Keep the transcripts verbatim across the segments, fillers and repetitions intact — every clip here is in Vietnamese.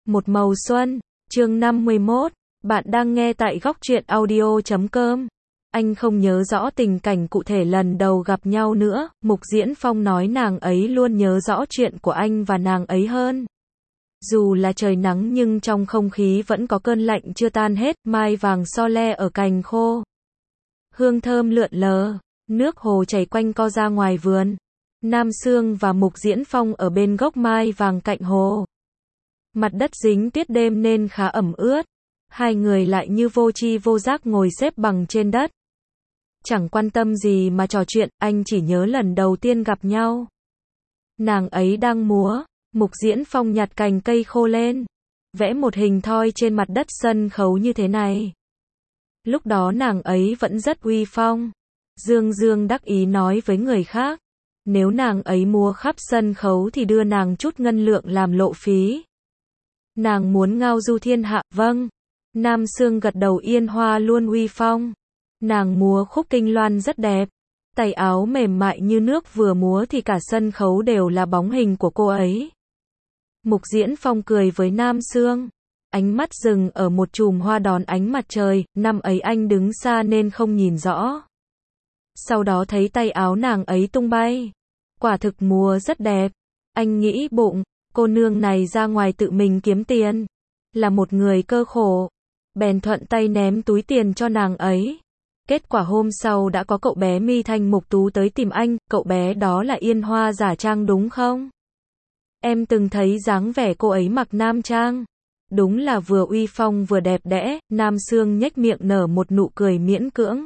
Một màu xuân, chương năm mươi mốt, bạn đang nghe tại góc truyện audio chấm com. Anh không nhớ rõ tình cảnh cụ thể lần đầu gặp nhau nữa, Mục Diễn Phong nói nàng ấy luôn nhớ rõ chuyện của anh và nàng ấy hơn. Dù là trời nắng nhưng trong không khí vẫn có cơn lạnh chưa tan hết, mai vàng so le ở cành khô. Hương thơm lượn lờ, nước hồ chảy quanh co ra ngoài vườn. Nam Sương và Mục Diễn Phong ở bên gốc mai vàng cạnh hồ. Mặt đất dính tuyết đêm nên khá ẩm ướt. Hai người lại như vô tri vô giác ngồi xếp bằng trên đất. Chẳng quan tâm gì mà trò chuyện, anh chỉ nhớ lần đầu tiên gặp nhau. Nàng ấy đang múa, Mục Diễn Phong nhặt cành cây khô lên, vẽ một hình thoi trên mặt đất sân khấu như thế này. Lúc đó nàng ấy vẫn rất uy phong. Dương Dương đắc ý nói với người khác, nếu nàng ấy múa khắp sân khấu thì đưa nàng chút ngân lượng làm lộ phí. Nàng muốn ngao du thiên hạ, vâng. Nam Sương gật đầu. Yên Hoa luôn uy phong. Nàng múa khúc Kinh Loan rất đẹp. Tay áo mềm mại như nước, vừa múa thì cả sân khấu đều là bóng hình của cô ấy. Mục Diễn Phong cười với Nam Sương. Ánh mắt dừng ở một chùm hoa đón ánh mặt trời, năm ấy anh đứng xa nên không nhìn rõ. Sau đó thấy tay áo nàng ấy tung bay. Quả thực múa rất đẹp. Anh nghĩ bụng, cô nương này ra ngoài tự mình kiếm tiền. Là một người cơ khổ. Bèn thuận tay ném túi tiền cho nàng ấy. Kết quả hôm sau đã có cậu bé mi thanh mục tú tới tìm anh. Cậu bé đó là Yên Hoa giả trang đúng không? Em từng thấy dáng vẻ cô ấy mặc nam trang. Đúng là vừa uy phong vừa đẹp đẽ. Nam Sương nhếch miệng nở một nụ cười miễn cưỡng.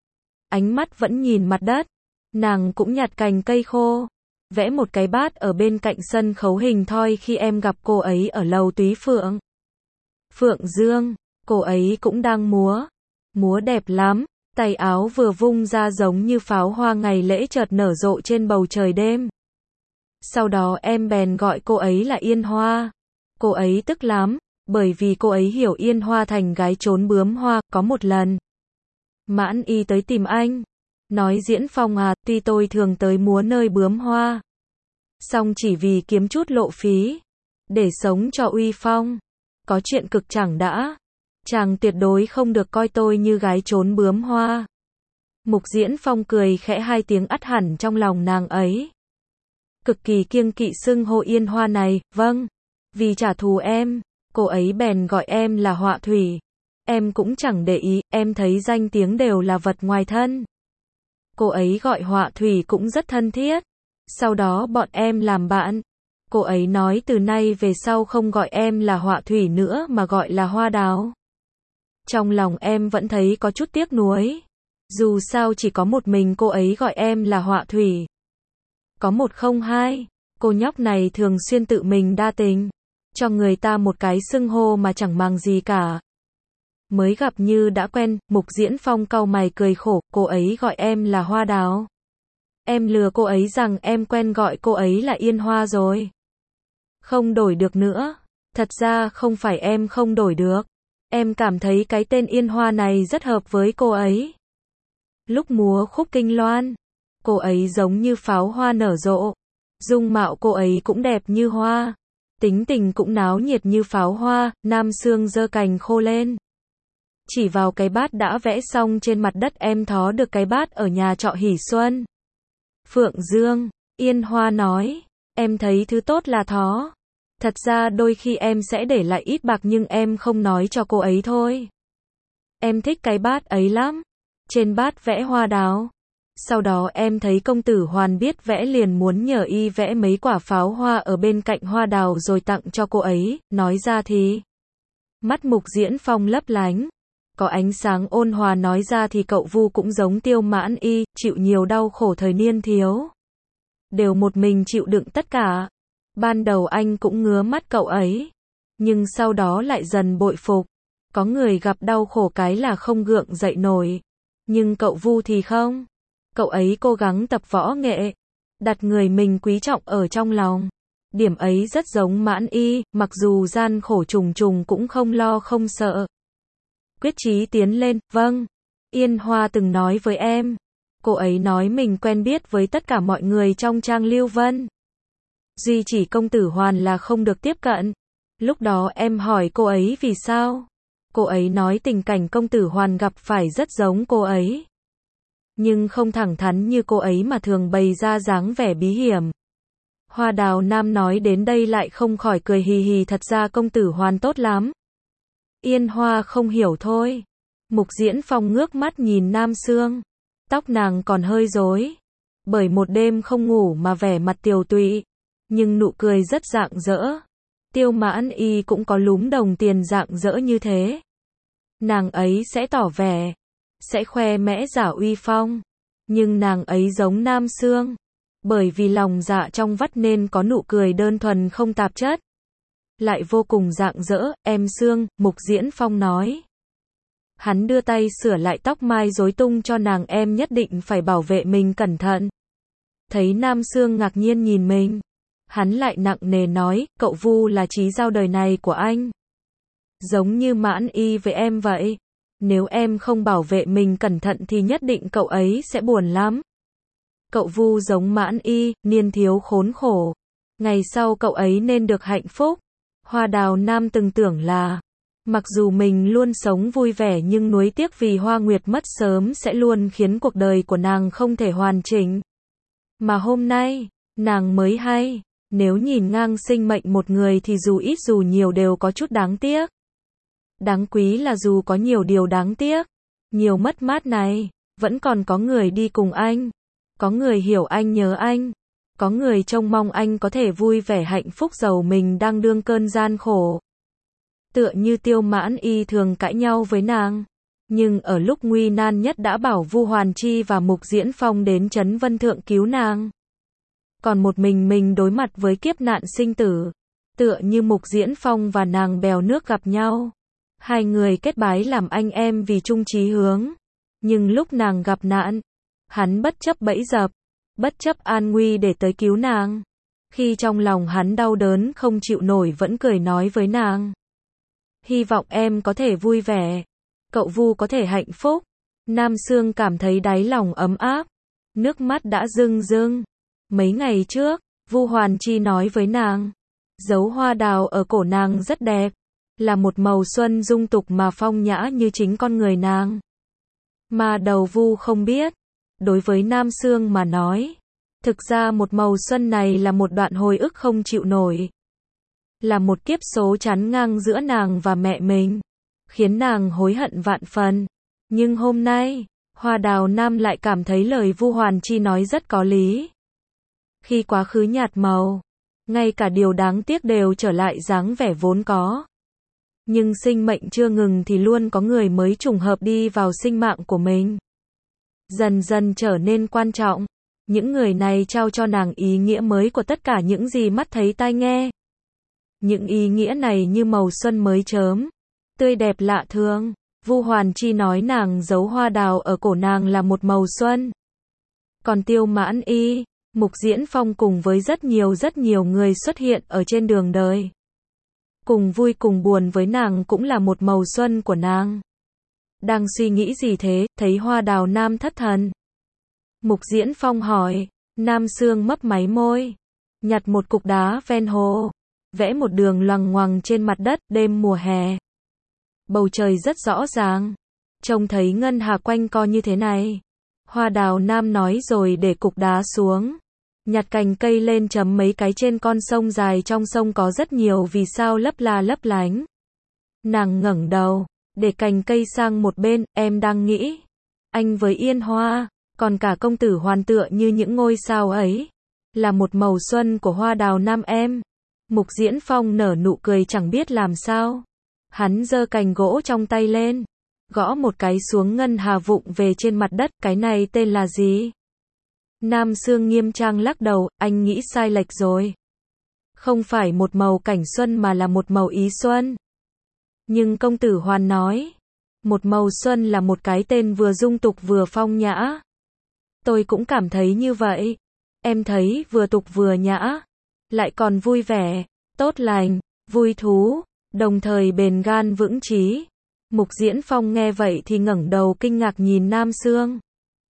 Ánh mắt vẫn nhìn mặt đất. Nàng cũng nhặt cành cây khô, vẽ một cái bát ở bên cạnh sân khấu hình thoi khi em gặp cô ấy ở lầu Túy Phượng. Phượng Dương, cô ấy cũng đang múa. Múa đẹp lắm, tay áo vừa vung ra giống như pháo hoa ngày lễ chợt nở rộ trên bầu trời đêm. Sau đó em bèn gọi cô ấy là Yên Hoa. Cô ấy tức lắm, bởi vì cô ấy hiểu Yên Hoa thành gái trốn bướm hoa. Có một lần, Mãn Y tới tìm anh. Nói Diễn Phong à, tuy tôi thường tới múa nơi bướm hoa, song chỉ vì kiếm chút lộ phí, để sống cho uy phong. Có chuyện cực chẳng đã. Chàng tuyệt đối không được coi tôi như gái trốn bướm hoa. Mục Diễn Phong cười khẽ hai tiếng, ắt hẳn trong lòng nàng ấy cực kỳ kiêng kỵ xưng hô Yên Hoa này. Vâng, vì trả thù em, cô ấy bèn gọi em là Họa Thủy. Em cũng chẳng để ý, em thấy danh tiếng đều là vật ngoài thân. Cô ấy gọi Họa Thủy cũng rất thân thiết. Sau đó bọn em làm bạn. Cô ấy nói từ nay về sau không gọi em là Họa Thủy nữa mà gọi là Hoa Đào. Trong lòng em vẫn thấy có chút tiếc nuối. Dù sao chỉ có một mình cô ấy gọi em là Họa Thủy. Có một không hai, cô nhóc này thường xuyên tự mình đa tình, cho người ta một cái xưng hô mà chẳng màng gì cả. Mới gặp như đã quen. Mục Diễn Phong cau mày cười khổ, cô ấy gọi em là Hoa Đào. Em lừa cô ấy rằng em quen gọi cô ấy là Yên Hoa rồi. Không đổi được nữa. Thật ra không phải em không đổi được. Em cảm thấy cái tên Yên Hoa này rất hợp với cô ấy. Lúc múa khúc Kinh Loan, cô ấy giống như pháo hoa nở rộ. Dung mạo cô ấy cũng đẹp như hoa. Tính tình cũng náo nhiệt như pháo hoa. Nam Sương giơ cành khô lên, chỉ vào cái bát đã vẽ xong trên mặt đất. Em thó được cái bát ở nhà trọ Hỷ Xuân. Phượng Dương, Yên Hoa nói, em thấy thứ tốt là thó. Thật ra đôi khi em sẽ để lại ít bạc nhưng em không nói cho cô ấy thôi. Em thích cái bát ấy lắm. Trên bát vẽ hoa đào. Sau đó em thấy công tử Hoàn biết vẽ liền muốn nhờ y vẽ mấy quả pháo hoa ở bên cạnh hoa đào rồi tặng cho cô ấy. Nói ra thì mắt Mục Diễn Phong lấp lánh, có ánh sáng ôn hòa. Nói ra thì cậu Vu cũng giống Tiêu Mãn Y, chịu nhiều đau khổ thời niên thiếu, đều một mình chịu đựng tất cả. Ban đầu anh cũng ngứa mắt cậu ấy, nhưng sau đó lại dần bội phục. Có người gặp đau khổ cái là không gượng dậy nổi, nhưng cậu Vu thì không. Cậu ấy cố gắng tập võ nghệ, đặt người mình quý trọng ở trong lòng. Điểm ấy rất giống Mãn Y, mặc dù gian khổ trùng trùng cũng không lo không sợ. Quyết chí tiến lên. Vâng, Yên Hoa từng nói với em. Cô ấy nói mình quen biết với tất cả mọi người trong trang Lưu Vân. Duy chỉ công tử Hoàn là không được tiếp cận. Lúc đó em hỏi cô ấy vì sao? Cô ấy nói tình cảnh công tử Hoàn gặp phải rất giống cô ấy. Nhưng không thẳng thắn như cô ấy mà thường bày ra dáng vẻ bí hiểm. Hoa Đào Nam nói đến đây lại không khỏi cười hì hì, thật ra công tử Hoàn tốt lắm. Yên Hoa không hiểu thôi. Mục Diễn Phong ngước mắt nhìn Nam Sương. Tóc nàng còn hơi rối. Bởi một đêm không ngủ mà vẻ mặt tiều tụy. Nhưng nụ cười rất rạng rỡ. Tiêu Mãn Y cũng có lúm đồng tiền rạng rỡ như thế. Nàng ấy sẽ tỏ vẻ. Sẽ khoe mẽ giả uy phong. Nhưng nàng ấy giống Nam Sương. Bởi vì lòng dạ trong vắt nên có nụ cười đơn thuần không tạp chất. Lại vô cùng rạng rỡ, em Sương, Mục Diễn Phong nói. Hắn đưa tay sửa lại tóc mai rối tung cho nàng, em nhất định phải bảo vệ mình cẩn thận. Thấy Nam Sương ngạc nhiên nhìn mình. Hắn lại nặng nề nói, cậu Vu là chí giao đời này của anh. Giống như Mãn Y với em vậy. Nếu em không bảo vệ mình cẩn thận thì nhất định cậu ấy sẽ buồn lắm. Cậu Vu giống Mãn Y, niên thiếu khốn khổ. Ngày sau cậu ấy nên được hạnh phúc. Hoa Đào Nam từng tưởng là, mặc dù mình luôn sống vui vẻ nhưng nuối tiếc vì Hoa Nguyệt mất sớm sẽ luôn khiến cuộc đời của nàng không thể hoàn chỉnh. Mà hôm nay, nàng mới hay, nếu nhìn ngang sinh mệnh một người thì dù ít dù nhiều đều có chút đáng tiếc. Đáng quý là dù có nhiều điều đáng tiếc, nhiều mất mát này, vẫn còn có người đi cùng anh. Có người hiểu anh, nhớ anh. Có người trông mong anh có thể vui vẻ hạnh phúc dầu mình đang đương cơn gian khổ. Tựa như Tiêu Mãn Y thường cãi nhau với nàng. Nhưng ở lúc nguy nan nhất đã bảo Vu Hoàn Chi và Mục Diễn Phong đến Trấn Vân Thượng cứu nàng. Còn một mình mình đối mặt với kiếp nạn sinh tử. Tựa như Mục Diễn Phong và nàng bèo nước gặp nhau. Hai người kết bái làm anh em vì chung chí hướng. Nhưng lúc nàng gặp nạn, hắn bất chấp bẫy dập, bất chấp an nguy để tới cứu nàng. Khi trong lòng hắn đau đớn không chịu nổi vẫn cười nói với nàng. Hy vọng em có thể vui vẻ. Cậu Vu có thể hạnh phúc. Nam Sương cảm thấy đáy lòng ấm áp. Nước mắt đã rưng rưng. Mấy ngày trước, Vu Hoàn Chi nói với nàng. Dấu hoa đào ở cổ nàng rất đẹp. Là một màu xuân dung tục mà phong nhã như chính con người nàng. Mà đầu Vu không biết. Đối với Nam Sương mà nói, thực ra một màu xuân này là một đoạn hồi ức không chịu nổi. Là một kiếp số chắn ngang giữa nàng và mẹ mình, khiến nàng hối hận vạn phần. Nhưng hôm nay, Hoa Đào Nam lại cảm thấy lời Vu Hoàn Chi nói rất có lý. Khi quá khứ nhạt màu, ngay cả điều đáng tiếc đều trở lại dáng vẻ vốn có. Nhưng sinh mệnh chưa ngừng thì luôn có người mới trùng hợp đi vào sinh mạng của mình. Dần dần trở nên quan trọng. Những người này trao cho nàng ý nghĩa mới của tất cả những gì mắt thấy tai nghe. Những ý nghĩa này như màu xuân mới chớm, tươi đẹp lạ thường. Vu Hoàn Chi nói nàng giấu hoa đào ở cổ nàng là một màu xuân. Còn Tiêu Mãn Y, Mục Diễn Phong cùng với rất nhiều rất nhiều người xuất hiện ở trên đường đời. Cùng vui cùng buồn với nàng cũng là một màu xuân của nàng. Đang suy nghĩ gì thế, thấy Hoa Đào Nam thất thần. Mục Diễn Phong hỏi, Nam Sương mấp máy môi, nhặt một cục đá ven hồ, vẽ một đường loằng ngoằng trên mặt đất. Đêm mùa hè, bầu trời rất rõ ràng, trông thấy ngân hà quanh co như thế này. Hoa Đào Nam nói rồi để cục đá xuống, nhặt cành cây lên chấm mấy cái trên con sông dài. Trong sông có rất nhiều vì sao lấp la lấp lánh. Nàng ngẩng đầu, để cành cây sang một bên, em đang nghĩ, anh với Yên Hoa, còn cả công tử Hoàn tựa như những ngôi sao ấy, là một màu xuân của Hoa Đào Nam em. Mục Diễn Phong nở nụ cười chẳng biết làm sao. Hắn giơ cành gỗ trong tay lên, gõ một cái xuống ngân hà vụng về trên mặt đất. Cái này tên là gì? Nam Sương nghiêm trang lắc đầu, anh nghĩ sai lệch rồi. Không phải một màu cảnh xuân mà là một màu ý xuân. Nhưng công tử Hoàn nói, một màu xuân là một cái tên vừa dung tục vừa phong nhã. Tôi cũng cảm thấy như vậy. Em thấy vừa tục vừa nhã, lại còn vui vẻ, tốt lành, vui thú, đồng thời bền gan vững chí. Mục Diễn Phong nghe vậy thì ngẩng đầu kinh ngạc nhìn Nam Sương.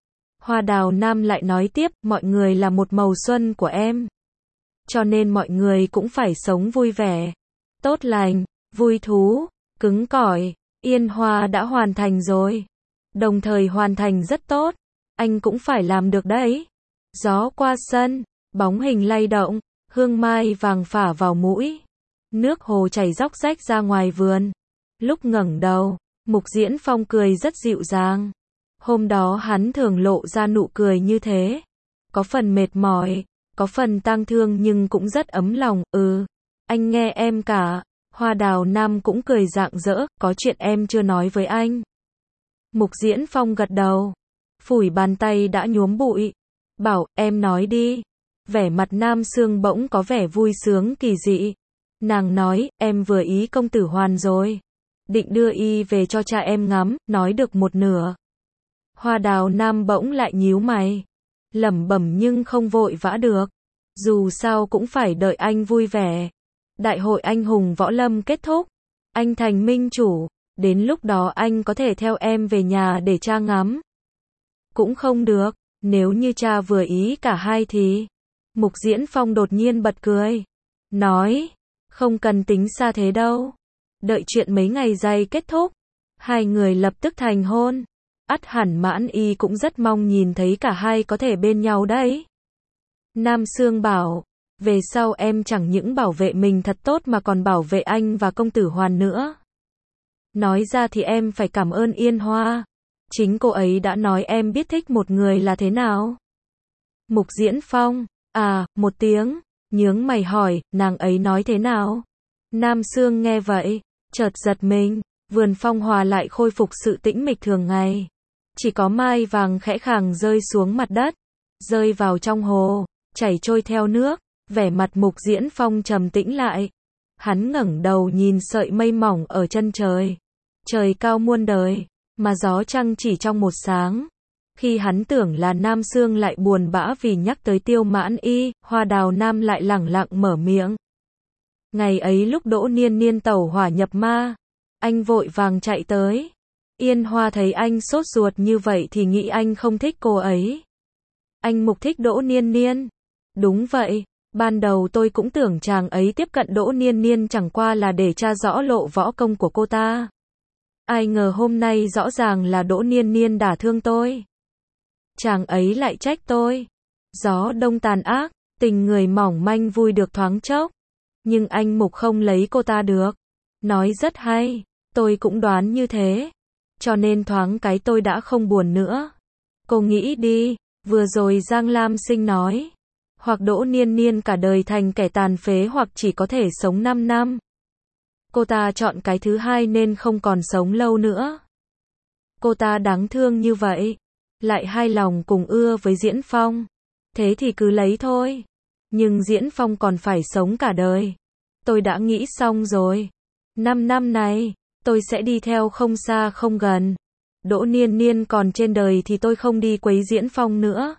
Hoa Đào Nam lại nói tiếp, mọi người là một màu xuân của em. Cho nên mọi người cũng phải sống vui vẻ, tốt lành, vui thú, cứng cỏi, Yên Hoa đã hoàn thành rồi. Đồng thời hoàn thành rất tốt. Anh cũng phải làm được đấy. Gió qua sân, bóng hình lay động, hương mai vàng phả vào mũi. Nước hồ chảy róc rách ra ngoài vườn. Lúc ngẩng đầu, Mục Diễn Phong cười rất dịu dàng. Hôm đó hắn thường lộ ra nụ cười như thế. Có phần mệt mỏi, có phần tang thương nhưng cũng rất ấm lòng. Ừ, anh nghe em cả. Hoa Đào Nam cũng cười rạng rỡ, có chuyện em chưa nói với anh. Mục Diễn Phong gật đầu, phủi bàn tay đã nhuốm bụi, bảo, em nói đi. Vẻ mặt Nam Sương bỗng có vẻ vui sướng kỳ dị. Nàng nói, em vừa ý công tử Hoàn rồi. Định đưa y về cho cha em ngắm, nói được một nửa. Hoa Đào Nam bỗng lại nhíu mày, lẩm bẩm nhưng không vội vã được. Dù sao cũng phải đợi anh vui vẻ. Đại hội anh hùng võ lâm kết thúc, anh thành minh chủ, đến lúc đó anh có thể theo em về nhà để cha ngắm. Cũng không được, nếu như cha vừa ý cả hai thì... Mục Diễn Phong đột nhiên bật cười, nói, không cần tính xa thế đâu. Đợi chuyện mấy ngày giày kết thúc, hai người lập tức thành hôn. Ắt hẳn Mãn Y cũng rất mong nhìn thấy cả hai có thể bên nhau đấy. Nam Sương bảo, về sau em chẳng những bảo vệ mình thật tốt mà còn bảo vệ anh và công tử Hoàn nữa. Nói ra thì em phải cảm ơn Yên Hoa. Chính cô ấy đã nói em biết thích một người là thế nào. Mục Diễn Phong, à, một tiếng, nhướng mày hỏi, nàng ấy nói thế nào? Nam Sương nghe vậy, chợt giật mình, vườn phong hòa lại khôi phục sự tĩnh mịch thường ngày. Chỉ có mai vàng khẽ khàng rơi xuống mặt đất, rơi vào trong hồ, chảy trôi theo nước. Vẻ mặt Mục Diễn Phong trầm tĩnh lại. Hắn ngẩng đầu nhìn sợi mây mỏng ở chân trời. Trời cao muôn đời, mà gió trăng chỉ trong một sáng. Khi hắn tưởng là Nam Sương lại buồn bã vì nhắc tới Tiêu Mãn Y, Hoa Đào Nam lại lẳng lặng mở miệng. Ngày ấy lúc Đỗ Niên Niên tẩu hỏa nhập ma, anh vội vàng chạy tới. Yên Hoa thấy anh sốt ruột như vậy thì nghĩ anh không thích cô ấy. Anh Mục thích Đỗ Niên Niên. Đúng vậy. Ban đầu tôi cũng tưởng chàng ấy tiếp cận Đỗ Niên Niên chẳng qua là để tra rõ lộ võ công của cô ta. Ai ngờ hôm nay rõ ràng là Đỗ Niên Niên đả thương tôi. Chàng ấy lại trách tôi. Gió đông tàn ác, tình người mỏng manh vui được thoáng chốc. Nhưng anh Mục không lấy cô ta được. Nói rất hay, tôi cũng đoán như thế. Cho nên thoáng cái tôi đã không buồn nữa. Cô nghĩ đi, vừa rồi Giang Lam Sinh nói. Hoặc Đỗ Niên Niên cả đời thành kẻ tàn phế hoặc chỉ có thể sống năm năm. Cô ta chọn cái thứ hai nên không còn sống lâu nữa. Cô ta đáng thương như vậy, lại hai lòng cùng ưa với Diễn Phong. Thế thì cứ lấy thôi. Nhưng Diễn Phong còn phải sống cả đời. Tôi đã nghĩ xong rồi. Năm năm này, tôi sẽ đi theo không xa không gần. Đỗ Niên Niên còn trên đời thì tôi không đi quấy Diễn Phong nữa.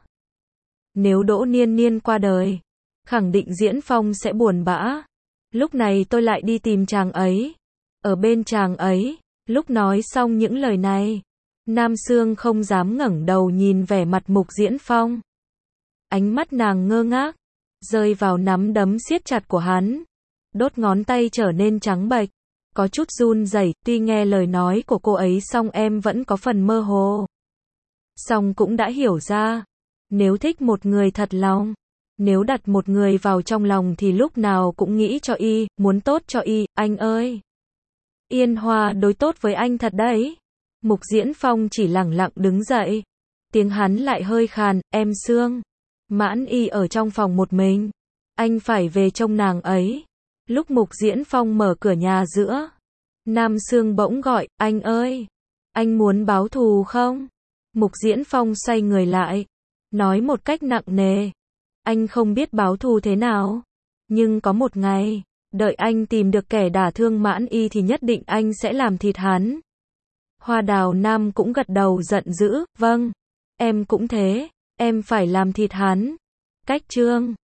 Nếu Đỗ Niên Niên qua đời, khẳng định Diễn Phong sẽ buồn bã. Lúc này tôi lại đi tìm chàng ấy. Ở bên chàng ấy, lúc nói xong những lời này, Nam Sương không dám ngẩng đầu nhìn vẻ mặt Mục Diễn Phong. Ánh mắt nàng ngơ ngác, rơi vào nắm đấm siết chặt của hắn. Đốt ngón tay trở nên trắng bệch, có chút run rẩy. Tuy nghe lời nói của cô ấy xong em vẫn có phần mơ hồ. Xong cũng đã hiểu ra. Nếu thích một người thật lòng, nếu đặt một người vào trong lòng thì lúc nào cũng nghĩ cho y, muốn tốt cho y, anh ơi. Yên Hoa đối tốt với anh thật đấy. Mục Diễn Phong chỉ lẳng lặng đứng dậy. Tiếng hắn lại hơi khàn, em Sương. Mãn Y ở trong phòng một mình. Anh phải về trông nàng ấy. Lúc Mục Diễn Phong mở cửa nhà giữa, Nam Sương bỗng gọi, anh ơi. Anh muốn báo thù không? Mục Diễn Phong xoay người lại, nói một cách nặng nề. Anh không biết báo thù thế nào. Nhưng có một ngày, đợi anh tìm được kẻ đả thương Mãn Y thì nhất định anh sẽ làm thịt hắn. Hoa Đào Nam cũng gật đầu giận dữ, vâng. Em cũng thế, em phải làm thịt hắn. Cách chương